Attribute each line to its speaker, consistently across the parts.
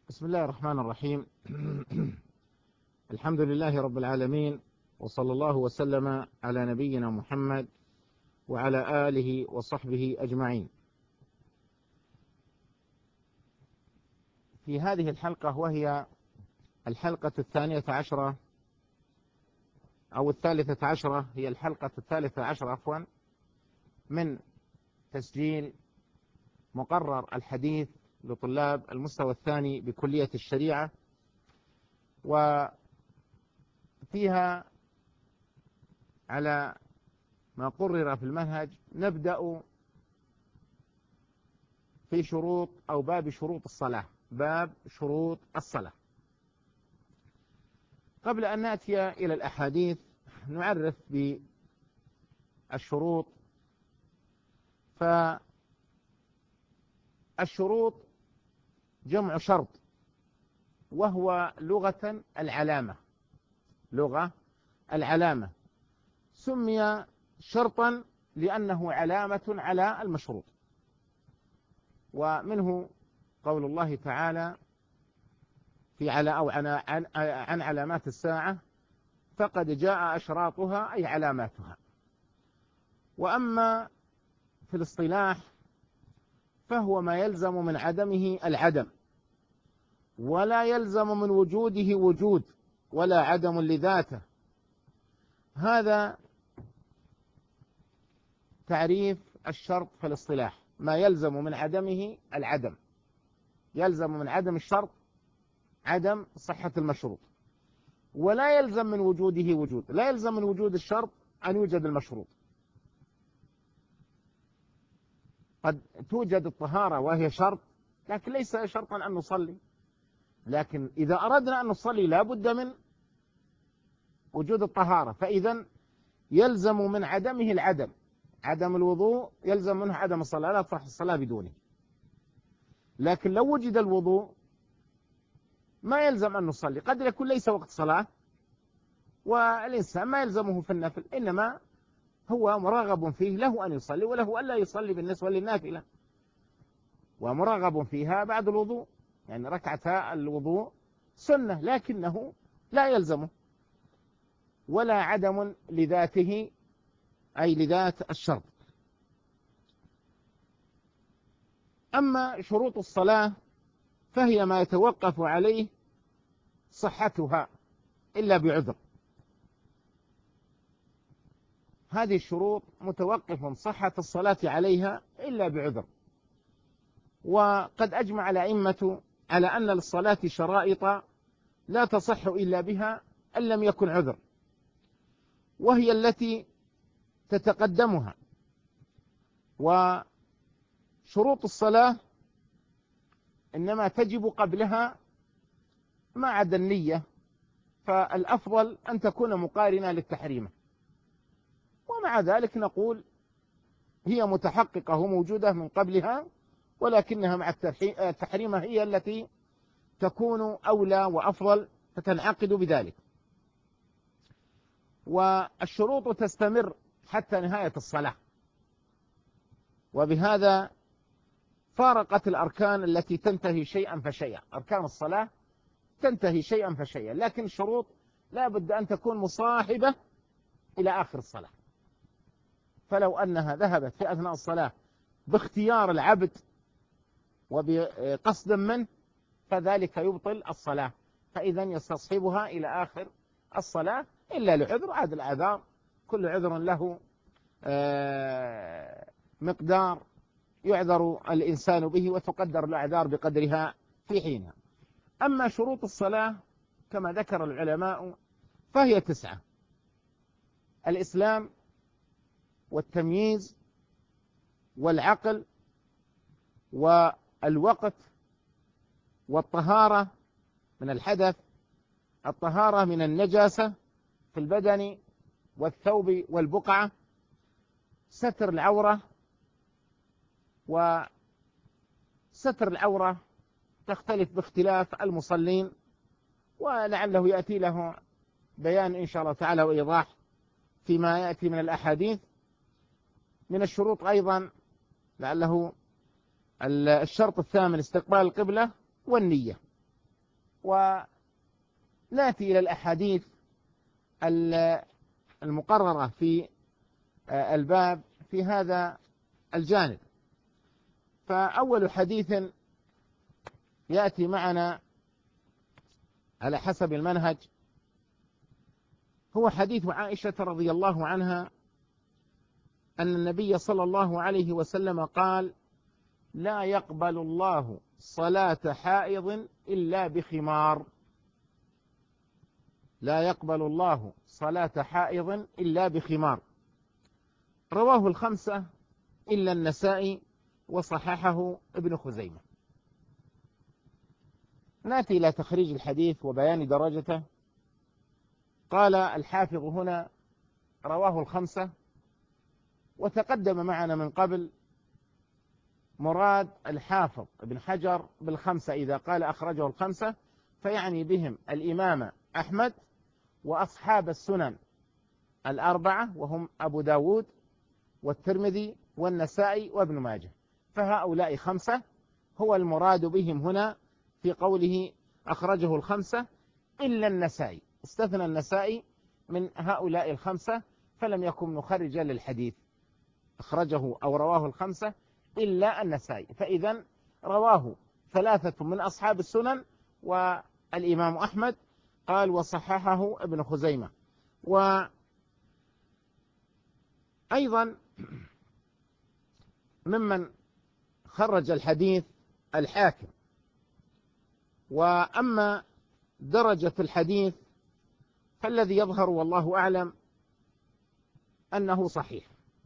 Speaker 1: بسم الله الرحمن الرحيم. الحمد لله رب العالمين، وصلى الله وسلم على نبينا محمد وعلى آله وصحبه أجمعين. في هذه الحلقة، وهي الحلقة 12 أو 13، هي الحلقة 13 من تسجيل مقرر الحديث لطلاب المستوى الثاني بكلية الشريعة، وفيها على ما قرر في المنهج نبدأ في شروط أو باب شروط الصلاة. باب شروط الصلاة. قبل أن نأتي إلى الأحاديث نعرف بالشروط. فالشروط جمع شرط، وهو لغة العلامة. لغة العلامة سمي شرطا لأنه علامة على المشروط، ومنه قول الله تعالى في عن علامات الساعة: فقد جاء أشراطها، أي علاماتها. وأما في الاصطلاح فهو ما يلزم من عدمه العدم، ولا يلزم من وجوده وجود، ولا عدم لذاته. هذا تعريف الشرط في الاصطلاح: ما يلزم من عدمه العدم. يلزم من عدم الشرط عدم صحة المشروط، ولا يلزم من وجوده وجود. لا يلزم من وجود الشرط أن يوجد المشروط. قد توجد الطهارة وهي شرط، لكن ليس شرطا أن نصلي. لكن إذا أردنا أن نصلي لا بد من وجود الطهارة، فإذا يلزم من عدمه العدم. عدم الوضوء يلزم منه عدم الصلاة، لا تصح الصلاة بدونه. لكن لو وجد الوضوء ما يلزم أن نصلي. قد يكون ليس وقت صلاة، والإنسان ما يلزمه في النفل، إنما هو مرغب فيه، له أن يصلي وله ألا يصلي بالنسبة للنافلة، ومرغب فيها بعد الوضوء، يعني ركعتا الوضوء سنة، لكنه لا يلزمه، ولا عدم لذاته، أي لذات الشرط. أما شروط الصلاة فهي ما يتوقف عليه صحتها إلا بعذر. هذه الشروط متوقف صحة الصلاة عليها إلا بعذر. وقد أجمع الأئمة على أن للصلاة شرائط لا تصح إلا بها إن لم يكن عذر، وهي التي تتقدمها. وشروط الصلاة إنما تجب قبلها ما عدا النية، فالأفضل أن تكون مقارنة للتحريم، ومع ذلك نقول هي متحققة وموجودة من قبلها، ولكنها مع التحريم هي التي تكون أولى وأفضل، فتنعقد بذلك. والشروط تستمر حتى نهاية الصلاة، وبهذا فارقت الأركان التي تنتهي شيئا فشيئا. أركان الصلاة تنتهي شيئا فشيئا، لكن الشروط لا بد أن تكون مصاحبة إلى آخر الصلاة. فلو أنها ذهبت في أثناء الصلاة باختيار العبد وبقصد منه فذلك يبطل الصلاة، فإذا يستصحبها إلى آخر الصلاة إلا لعذر. هذا الأعذار كل عذر له مقدار يعذر الإنسان به، وتقدر الأعذار بقدرها في حينها. أما شروط الصلاة كما ذكر العلماء فهي 9: الإسلام، والتمييز، والعقل، والوقت، والطهارة من الحدث، الطهارة من النجاسة في البدن والثوب والبقعة، ستر العورة. وستر العورة تختلف باختلاف المصلين، ولعله يأتي له بيان إن شاء الله تعالى وإيضاح فيما يأتي من الأحاديث. من الشروط أيضا لعله الشرط الثامن استقبال القبلة والنية. ونأتي إلى الأحاديث المقررة في الباب في هذا الجانب. فأول حديث يأتي معنا على حسب المنهج هو حديث عائشة رضي الله عنها أن النبي صلى الله عليه وسلم قال: لا يقبل الله صلاة حائض إلا بخمار. لا يقبل الله صلاة حائض إلا بخمار. رواه الخمسة إلا النسائي وصححه ابن خزيمة. نأتي إلى تخريج الحديث وبيان درجته. قال الحافظ هنا: رواه الخمسة. وتقدم معنا من قبل مراد الحافظ ابن حجر بالخمسة إذا قال أخرجه الخمسة فيعني بهم الإمام أحمد وأصحاب السنن الأربعة وهم أبو داود والترمذي والنسائي وابن ماجه. فهؤلاء خمسة هو المراد بهم هنا في قوله أخرجه الخمسة إلا النسائي. استثنى النسائي من هؤلاء الخمسة فلم يكن مخرجا للحديث. أخرجه أو رواه الخمسة إلا النسائي. فإذا رواه ثلاثة من أصحاب السنن والإمام أحمد. قال: وصححه ابن خزيمة. وأيضا ممن خرج الحديث الحاكم. وأما درجة الحديث فالذي يظهر والله أعلم أنه صحيح،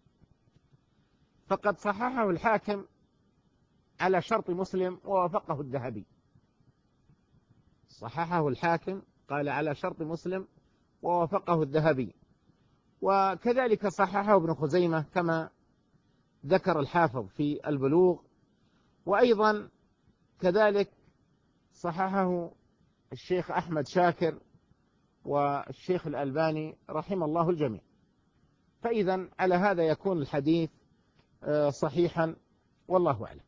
Speaker 1: فقد صححه الحاكم على شرط مسلم ووافقه الذهبي. صححه الحاكم قال على شرط مسلم ووافقه الذهبي. وكذلك صححه ابن خزيمة كما ذكر الحافظ في البلوغ. وأيضا كذلك صححه الشيخ أحمد شاكر والشيخ الألباني رحم الله الجميع. فإذا على هذا يكون الحديث صحيحا والله أعلم.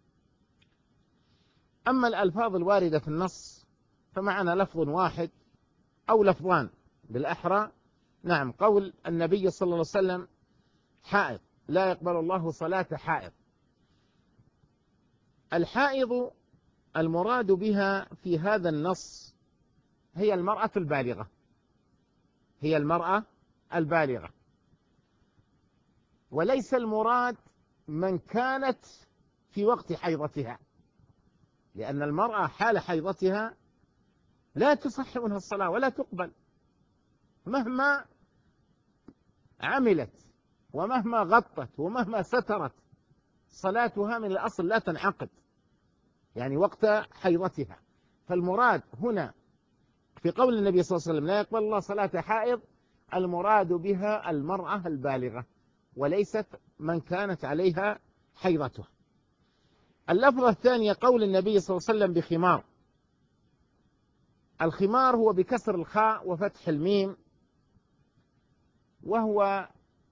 Speaker 1: أما الألفاظ الواردة في النص فمعنا لفظ واحد أو لفظان بالأحرى. نعم، قول النبي صلى الله عليه وسلم: حائض، لا يقبل الله صلاة حائض. الحائض المراد بها في هذا النص هي المرأة البالغة. هي المرأة البالغة، وليس المراد من كانت في وقت حيضتها، لأن المرأة حال حيضتها لا تصح منها الصلاة ولا تقبل مهما عملت ومهما غطت ومهما سترت. صلاتها من الأصل لا تنعقد، يعني وقت حيضتها. فالمراد هنا في قول النبي صلى الله عليه وسلم: لا يقبل الله صلاة حائض، المراد بها المرأة البالغة وليست من كانت عليها حيضتها. اللفظة الثانية قول النبي صلى الله عليه وسلم: بخمار. الخمار هو بكسر الخاء وفتح الميم، وهو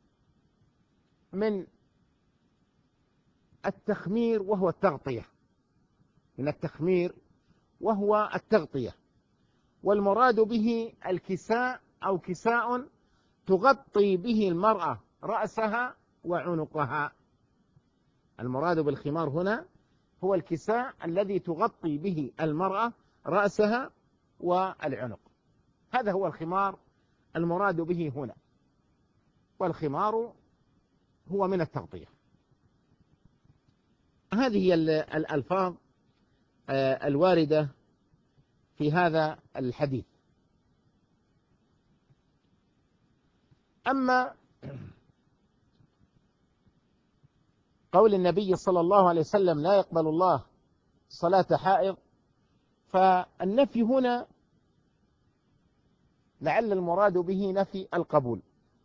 Speaker 1: من التخمير وهو التغطية. من التخمير وهو التغطية. والمراد به الكساء أو كساء تغطي به المرأة رأسها وعنقها. المراد بالخمار هنا هو الكساء الذي تغطي به المرأة رأسها والعنق. هذا هو الخمار المراد به هنا. والخمار هو من التغطية. هذه هي الألفاظ الواردة في هذا الحديث. أما قول النبي صلى الله عليه وسلم: لا يقبل الله صلاة حائض، فالنفي هنا لعل المراد به نفي القبول،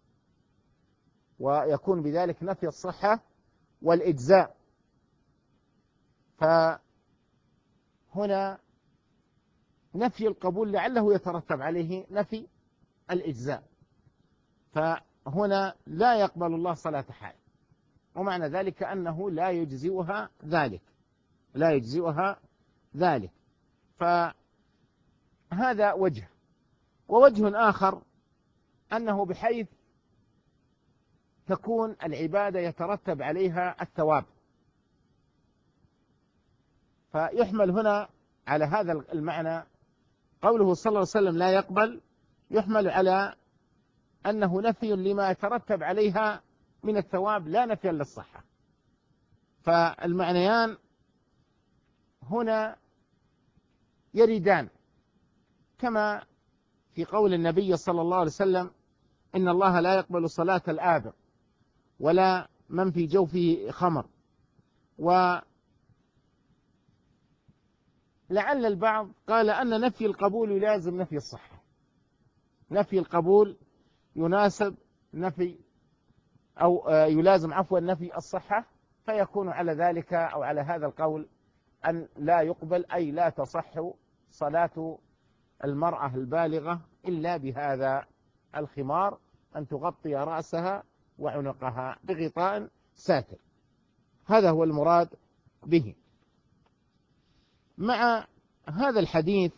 Speaker 1: ويكون بذلك نفي الصحة والإجزاء. فهنا نفي القبول لعله يترتب عليه نفي الإجزاء. فهنا لا يقبل الله صلاة حائض، ومعنى ذلك أنه لا يجزئها ذلك. لا يجزئها ذلك. هذا وجه. ووجه آخر أنه بحيث تكون العبادة يترتب عليها الثواب، فيحمل هنا على هذا المعنى قوله صلى الله عليه وسلم لا يقبل، يحمل على أنه نفي لما يترتب عليها من الثواب لا نفي للصحة. فالمعنيان هنا يردان، كما في قول النبي صلى الله عليه وسلم إن الله لا يقبل صلاة الآبق ولا من في جوفه خمر. ولعل البعض قال أن نفي القبول يلازم نفي الصحة، نفي القبول يناسب نفي أو يلازم عفوا نفي الصحة، فيكون على ذلك أو على هذا القول أن لا يقبل، أي لا تصح صلاة المرأة البالغة إلا بهذا الخمار، أن تغطي رأسها وعنقها بغطاء ساتر. هذا هو المراد به. مع هذا الحديث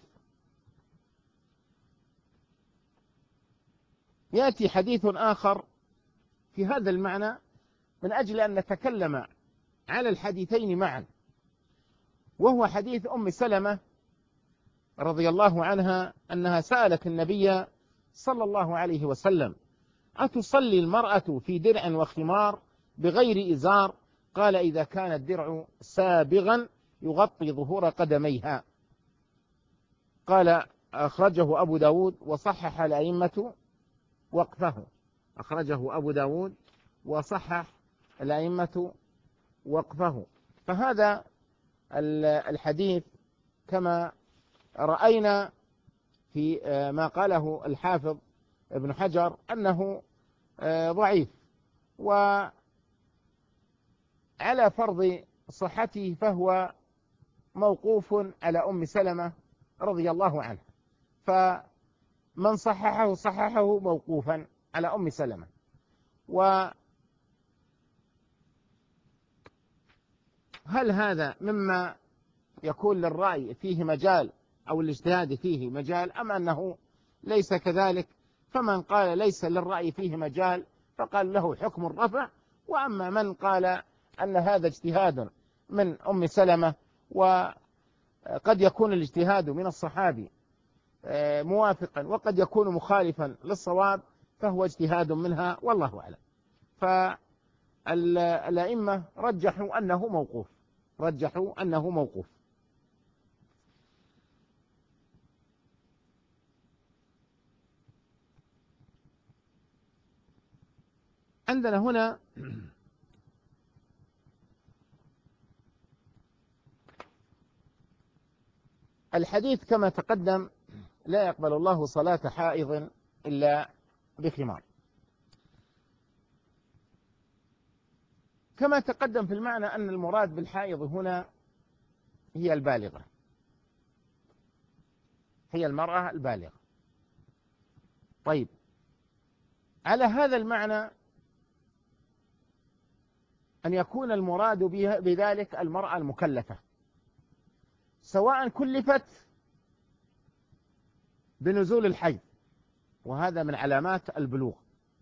Speaker 1: يأتي حديث آخر في هذا المعنى من أجل أن نتكلم على الحديثين معا، وهو حديث أم سلمة رضي الله عنها أنها سألت النبي صلى الله عليه وسلم أتصلي المرأة في درع وخمار بغير إزار؟ قال إذا كان الدرع سابغا يغطي ظهور قدميها. قال أخرجه أبو داود وصحح الأئمة وقفه، أخرجه أبو داود وصحح الأئمة وقفه. فهذا الحديث كما رأينا في ما قاله الحافظ ابن حجر أنه ضعيف، وعلى فرض صحته فهو موقوف على أم سلمة رضي الله عنها، فمن صححه صححه موقوفا على أم سلمة. وهل هذا مما يكون للرأي فيه مجال أو الاجتهاد فيه مجال، أم أنه ليس كذلك؟ فمن قال ليس للرأي فيه مجال فقال له حكم الرفع، وأما من قال أن هذا اجتهاد من أم سلمة وقد يكون الاجتهاد من الصحابي موافقا وقد يكون مخالفا للصواب فهو اجتهاد منها والله أعلم. فالأئمة رجحوا أنه موقوف، رجحوا أنه موقوف. عندنا هنا الحديث كما تقدم لا يقبل الله صلاة حائض إلا بخمار، كما تقدم في المعنى أن المراد بالحائض هنا هي البالغة، هي المرأة البالغة. طيب، على هذا المعنى أن يكون المراد بذلك المرأة المكلفة، سواء كلفت بنزول الحيض وهذا من علامات البلوغ،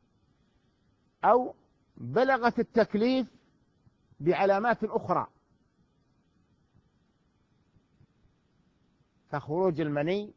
Speaker 1: أو بلغت التكليف بعلامات أخرى كخروج المني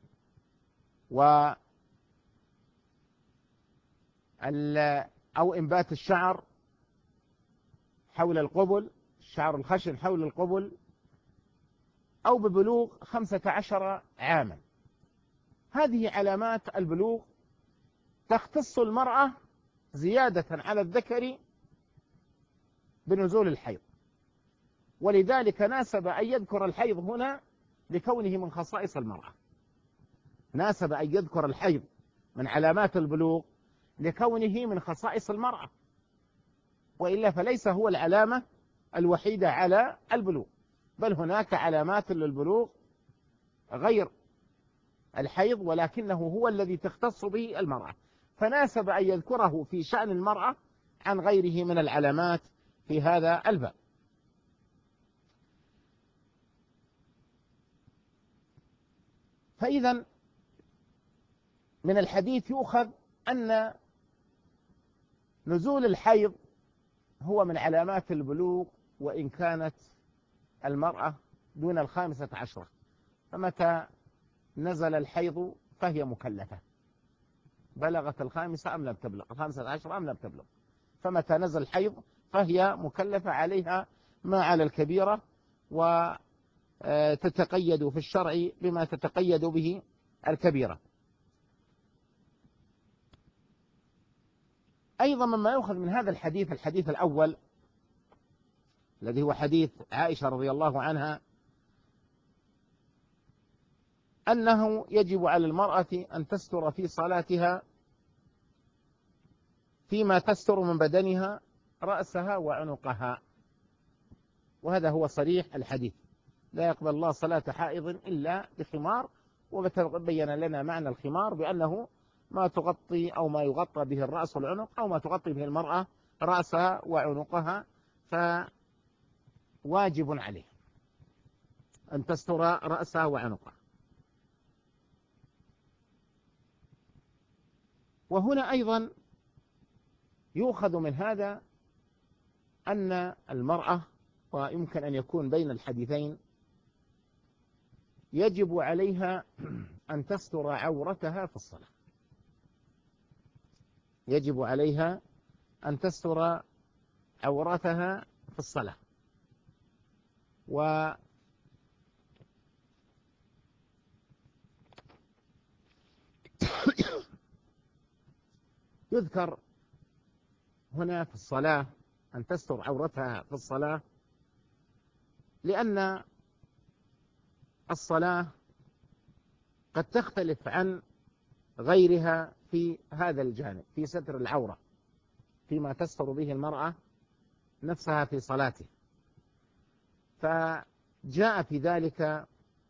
Speaker 1: أو إنبات الشعر حول القبل، الشعر الخشن حول القبل، أو ببلوغ 15 عاما. هذه علامات البلوغ تختص المرأة زيادة على الذكر بنزول الحيض، ولذلك ناسب أن يذكر الحيض هنا لكونه من خصائص المرأة، ناسب أن يذكر الحيض من علامات البلوغ لكونه من خصائص المرأة، وإلا فليس هو العلامة الوحيدة على البلوغ، بل هناك علامات للبلوغ غير الحيض ولكنه هو الذي تختص به المرأة، فناسب أن يذكره في شأن المرأة عن غيره من العلامات في هذا الباب. فإذا من الحديث يؤخذ أن نزول الحيض هو من علامات البلوغ، وإن كانت المرأة دون 15، فمتى نزل الحيض فهي مكلفة، بلغت 15 أم لم تبلغ، 15 أم لم تبلغ، فمتى نزل الحيض فهي مكلفة، عليها ما على الكبيرة، وتتقيد في الشرع بما تتقيد به الكبيرة. أيضا مما يؤخذ من هذا الحديث، الحديث الأول الذي هو حديث عائشة رضي الله عنها، أنه يجب على المرأة أن تستر في صلاتها فيما تستر من بدنها رأسها وعنقها، وهذا هو صريح الحديث، لا يقبل الله صلاة حائض إلا بخمار. وبين لنا معنى الخمار بأنه ما تغطي أو ما يغطى به الرأس والعنق، أو ما تغطي به المرأة رأسها وعنقها، فواجب عليه أن تستر رأسها وعنقها. وهنا أيضا يؤخذ من هذا أن المرأة، ويمكن أن يكون بين الحديثين، يجب عليها أن تستر عورتها في الصلاة، يجب عليها أن تستر عورتها في الصلاة. ويذكر هنا في الصلاة أن تستر عورتها في الصلاة، لأن الصلاة قد تختلف عن غيرها في هذا الجانب، في ستر العورة، فيما تستر به المرأة نفسها في صلاته. فجاء في ذلك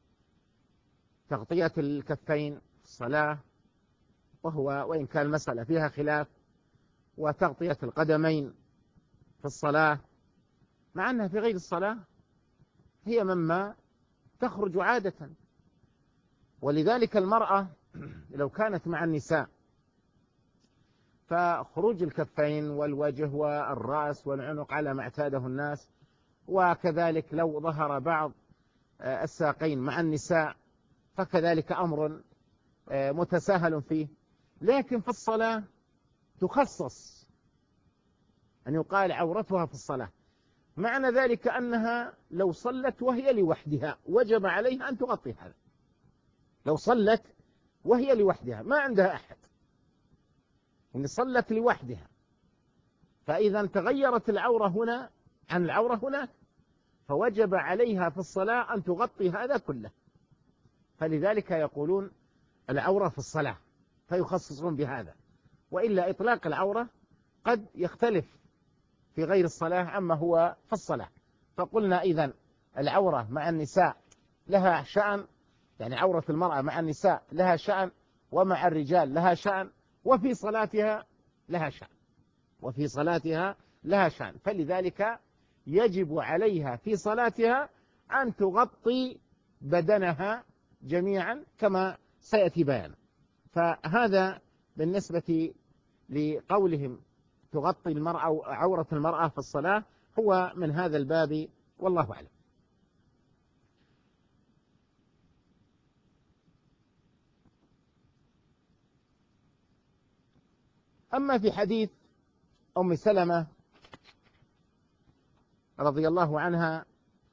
Speaker 1: تغطية الكفين في الصلاة، وهو وإن كان المسألة فيها خلاف، وتغطية القدمين في الصلاة، مع أنها في غير الصلاة هي مما تخرج عادة. ولذلك المرأة لو كانت مع النساء فخروج الكفين والوجه والرأس والعنق على ما اعتاده الناس، وكذلك لو ظهر بعض الساقين مع النساء فكذلك أمر متساهل فيه. لكن في الصلاة تخصص أن يقال عورتها في الصلاة، معنى ذلك أنها لو صلت وهي لوحدها وجب عليها أن تغطي هذا، لو صلت وهي لوحدها ما عندها أحد، إن صلت لوحدها، فإذا تغيرت العورة هنا عن العورة هناك، فوجب عليها في الصلاة أن تغطي هذا كله. فلذلك يقولون العورة في الصلاة، فيخصصون بهذا. وإلا إطلاق العورة قد يختلف في غير الصلاة عما هو في الصلاة. فقلنا إذن العورة مع النساء لها شأن، يعني عورة المرأة مع النساء لها شأن، ومع الرجال لها شأن، وفي صلاتها لها شأن، وفي صلاتها لها شأن. فلذلك يجب عليها في صلاتها أن تغطي بدنها جميعا كما سيأتي بيان. فهذا بالنسبة لقولهم تغطي المرأة أو عورة المرأة في الصلاة هو من هذا الباب، والله أعلم. أما في حديث أم سلمة رضي الله عنها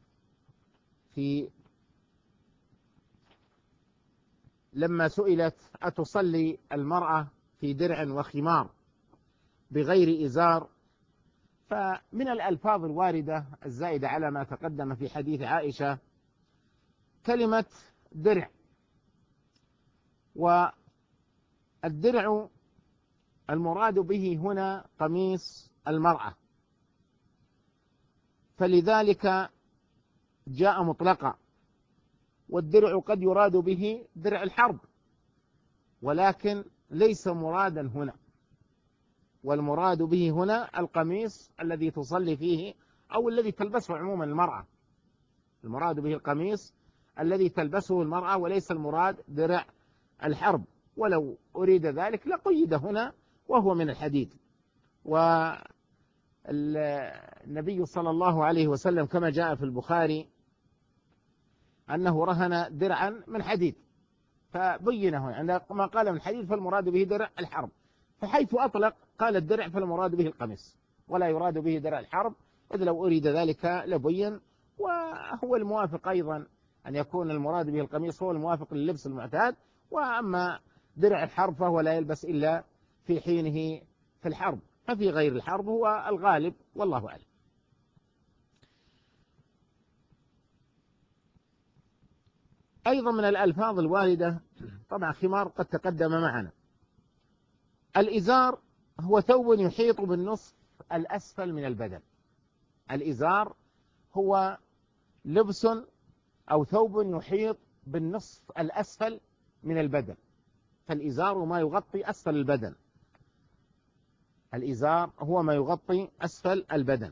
Speaker 1: لما سئلت أتصلي المرأة في درع وخمار بغير إزار، فمن الألفاظ الواردة الزائدة على ما تقدم في حديث عائشة كلمة درع. والدرع المراد به هنا قميص المرأة، فلذلك جاء مطلقا. والدرع قد يراد به درع الحرب، ولكن ليس مرادا هنا، والمراد به هنا القميص الذي تصلي فيه أو الذي تلبسه عموما المرأة، المراد به القميص الذي تلبسه المرأة، وليس المراد درع الحرب. ولو أريد ذلك لقيد هنا وهو من الحديد. والنبي صلى الله عليه وسلم كما جاء في البخاري أنه رهن درعا من حديد، فبينه عندما قال من حديد فالمراد به درع الحرب، فحيث أطلق قال الدرع فالمراد به القميص ولا يراد به درع الحرب، إذ لو أريد ذلك لبين. وهو الموافق أيضا أن يكون المراد به القميص، هو الموافق للبس المعتاد. وأما درع الحرب فهو لا يلبس إلا في حينه في الحرب، ففي غير الحرب هو الغالب والله أعلم. أيضا من الألفاظ الواردة، طبعا خمار قد تقدم معنا. الإزار هو ثوب يحيط بالنصف الأسفل من البدن. الإزار هو لبس أو ثوب يحيط بالنصف الأسفل من البدن، فالإزار ما يغطي أسفل البدن. الإزار هو ما يغطي أسفل البدن.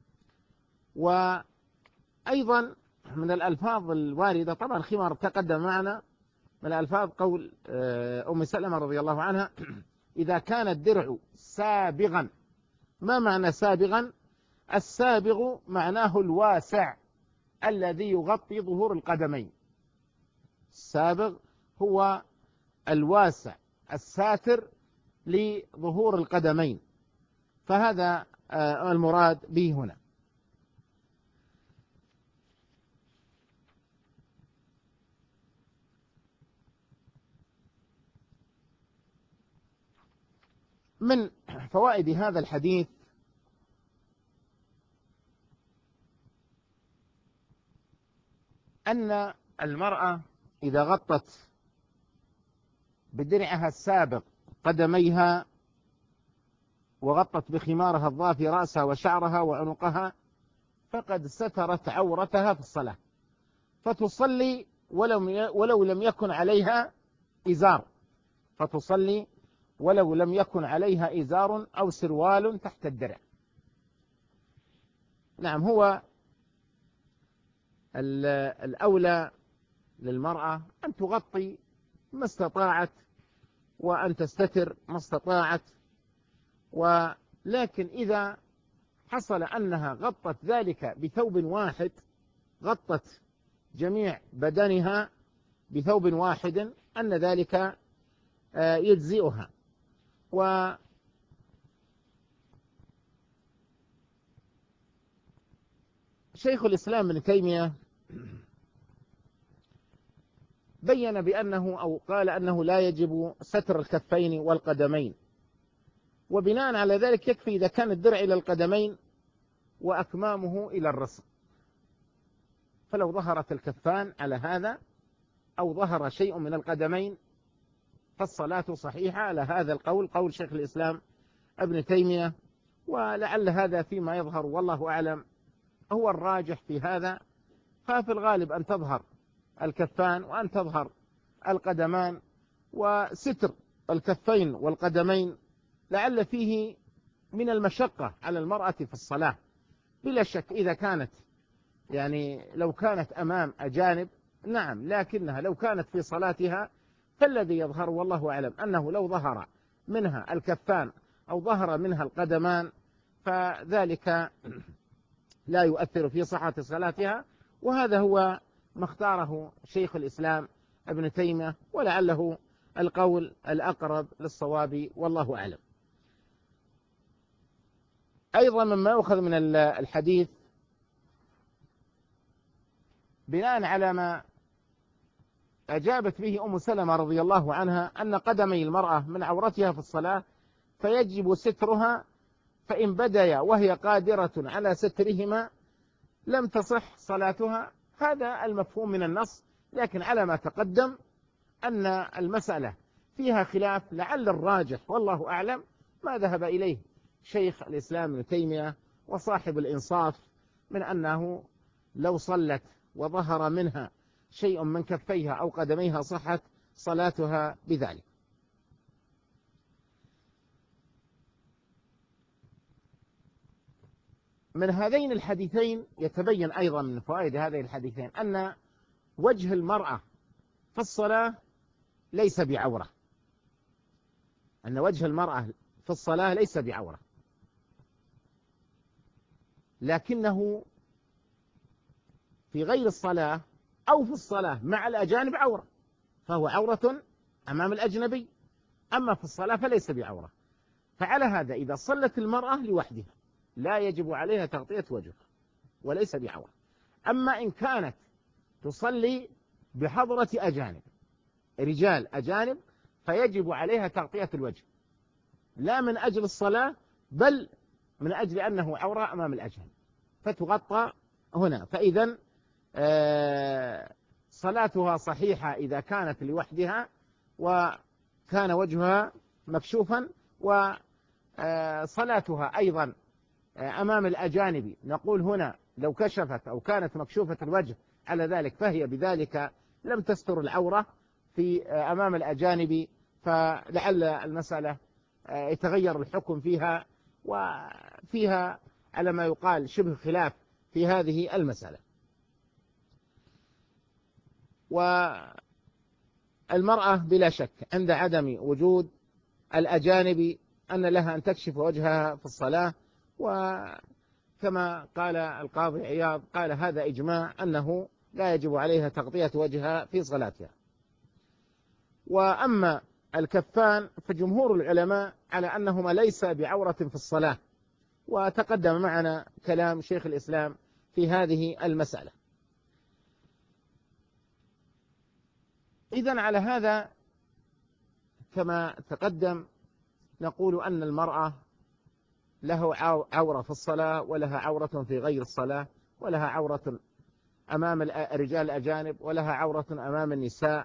Speaker 1: وأيضا من الألفاظ الواردة، طبعا خمار تقدم معنا، من الألفاظ قول أم سلمة رضي الله عنها: إذا كان الدرع سابغا. ما معنى سابغا؟ السابغ معناه الواسع الذي يغطي ظهور القدمين. السابغ هو الواسع الساتر لظهور القدمين، فهذا المراد به هنا. من فوائد هذا الحديث أن المرأة إذا غطت بدرعها السابق قدميها وغطت بخمارها الضافي رأسها وشعرها وعنقها فقد سترت عورتها في الصلاة، فتصلي ولو لم يكن عليها إزار، فتصلي ولو لم يكن عليها إزار أو سروال تحت الدرع. نعم، هو الأولى للمرأة أن تغطي ما استطاعت وأن تستتر ما استطاعت، ولكن إذا حصل أنها غطت ذلك بثوب واحد، غطت جميع بدنها بثوب واحد، أن ذلك يجزئها. وشيخ الإسلام ابن تيمية بين بأنه أو قال أنه لا يجب ستر الكفين والقدمين، وبناء على ذلك يكفي إذا كان الدرع إلى القدمين وأكمامه إلى الرسغ، فلو ظهرت الكفان على هذا أو ظهر شيء من القدمين فالصلاة صحيحة على هذا القول، قول شيخ الإسلام ابن تيمية. ولعل هذا فيما يظهر والله أعلم هو الراجح في هذا، ففي الغالب أن تظهر الكفان وأن تظهر القدمان، وستر الكفين والقدمين لعل فيه من المشقة على المرأة في الصلاة بلا شك. إذا كانت لو كانت أمام أجانب نعم، لكنها لو كانت في صلاتها فالذي يظهر والله أعلم أنه لو ظهر منها الكفان أو ظهر منها القدمان فذلك لا يؤثر في صحة صلاتها، وهذا هو ما اختاره شيخ الإسلام ابن تيمية، ولعله القول الأقرب للصواب والله أعلم. أيضا مما يؤخذ من الحديث بناء على ما أجابت به أم سلمة رضي الله عنها أن قدمي المرأة من عورتها في الصلاة فيجب سترها، فإن بديا وهي قادرة على سترهما لم تصح صلاتها. هذا المفهوم من النص، لكن على ما تقدم أن المسألة فيها خلاف، لعل الراجح والله أعلم ما ذهب إليه شيخ الإسلام ابن تيمية وصاحب الإنصاف، من أنه لو صلت وظهر منها شيء من كفيها أو قدميها صحت صلاتها بذلك. من هذين الحديثين يتبين أيضا من فوائد هذين الحديثين أن وجه المرأة في الصلاة ليس بعورة، أن وجه المرأة في الصلاة ليس بعورة، لكنه في غير الصلاة أو في الصلاة مع الأجانب عورة، فهو عورة أمام الأجنبي، أما في الصلاة فليس بعورة. فعلى هذا إذا صلت المرأة لوحدها لا يجب عليها تغطية وجهها وليس بعورة. أما إن كانت تصلي بحضرة أجانب، رجال أجانب، فيجب عليها تغطية الوجه، لا من أجل الصلاة بل من أجل أنه عورة أمام الأجانب، فتغطى هنا. فإذا صلاتها صحيحة إذا كانت لوحدها وكان وجهها مكشوفا، وصلاتها أيضا أمام الأجانب نقول هنا لو كشفت أو كانت مكشوفة الوجه على ذلك فهي بذلك لم تستر العورة في أمام الأجانب، فلعل المسألة يتغير الحكم فيها، وفيها على ما يقال شبه خلاف في هذه المسألة. والمرأة بلا شك عند عدم وجود الأجانب أن لها أن تكشف وجهها في الصلاة، وكما قال القاضي عياض قال هذا إجماع أنه لا يجب عليها تغطية وجهها في صلاتها. وأما الكفان فجمهور العلماء على أنهما ليس بعورة في الصلاة، وتقدم معنا كلام شيخ الإسلام في هذه المسألة. إذن على هذا كما تقدم نقول أن المرأة له عورة في الصلاة ولها عورة في غير الصلاة، ولها عورة أمام الرجال الأجانب، ولها عورة أمام النساء،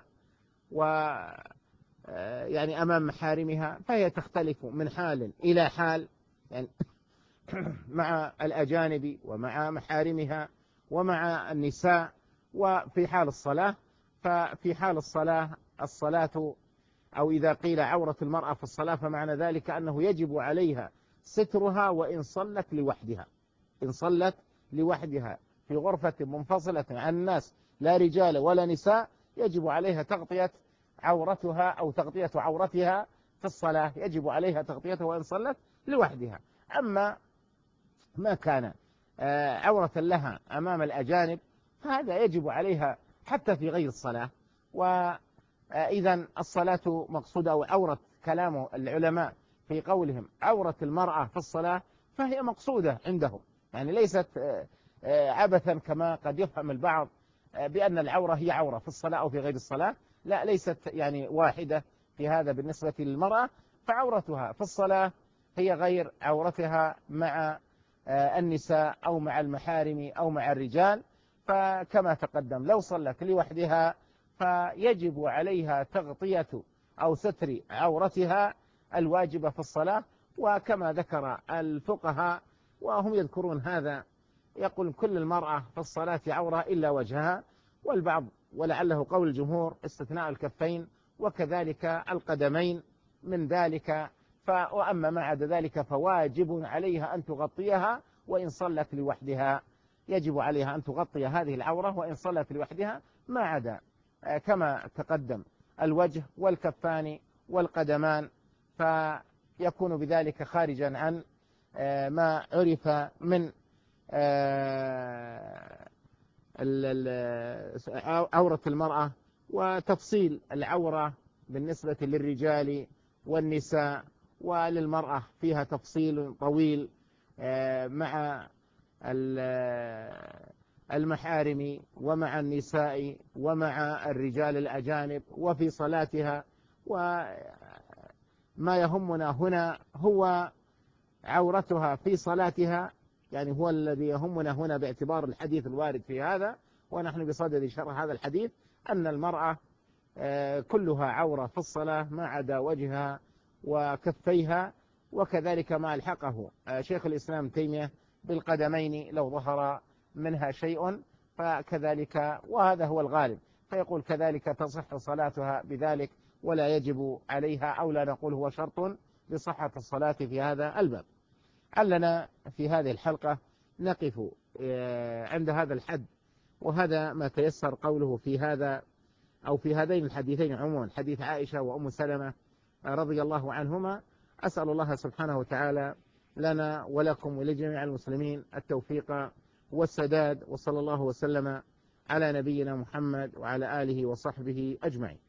Speaker 1: يعني أمام محارمها، فهي تختلف من حال إلى حال، يعني مع الأجانب ومع محارمها ومع النساء. وفي حال الصلاة ففي حال الصلاة أو إذا قيل عورة المرأة في الصلاة فمعنى ذلك أنه يجب عليها سترها وإن صلت لوحدها، إن صلت لوحدها في غرفة منفصلة عن الناس لا رجال ولا نساء يجب عليها تغطية عورتها أو تغطية عورتها في الصلاة، يجب عليها تغطيتها وإن صلت لوحدها. أما ما كان عورة لها أمام الأجانب فهذا يجب عليها حتى في غير الصلاة. وإذا الصلاة مقصودة، أو عورة كلام العلماء في قولهم عورة المرأة في الصلاة فهي مقصودة عندهم، يعني ليست عبثا كما قد يفهم البعض بأن العورة هي عورة في الصلاة أو في غير الصلاة، لا، ليست يعني واحدة في هذا بالنسبة للمرأة، فعورتها في الصلاة هي غير عورتها مع النساء أو مع المحارم أو مع الرجال. فكما تقدم لو صلت لوحدها فيجب عليها تغطية أو ستر عورتها الواجبة في الصلاة. وكما ذكر الفقهاء وهم يذكرون هذا يقول كل المرأة في الصلاة عورة إلا وجهها، والبعض ولعله قول الجمهور استثناء الكفين وكذلك القدمين من ذلك. وأما ما عدا ذلك فواجب عليها أن تغطيها وإن صلت لوحدها، يجب عليها أن تغطي هذه العورة وإن صلت لوحدها، ما عدا كما تقدم الوجه والكفان والقدمان، فيكون بذلك خارجا عن ما عرف من عورة المرأة. وتفصيل العورة بالنسبة للرجال والنساء وللمرأة فيها تفصيل طويل مع المحارم ومع النساء ومع الرجال الأجانب وفي صلاتها. وما يهمنا هنا هو عورتها في صلاتها، يعني هو الذي يهمنا هنا باعتبار الحديث الوارد في هذا، ونحن بصدد شرح هذا الحديث أن المرأة كلها عورة في الصلاة ما عدا وجهها وكفيها، وكذلك ما ألحقه شيخ الإسلام تيمية بالقدمين لو ظهر منها شيء فكذلك، وهذا هو الغالب، فيقول كذلك تصح صلاتها بذلك ولا يجب عليها، أو لا نقول هو شرط لصحة الصلاة في هذا الباب. علنا في هذه الحلقة نقف عند هذا الحد، وهذا ما تيسر قوله في هذا أو في هذين الحديثين عموما، حديث عائشة وأم سلمة رضي الله عنهما. أسأل الله سبحانه وتعالى لنا ولكم ولجميع المسلمين التوفيق والسداد، وصلى الله وسلم على نبينا محمد وعلى آله وصحبه أجمعين.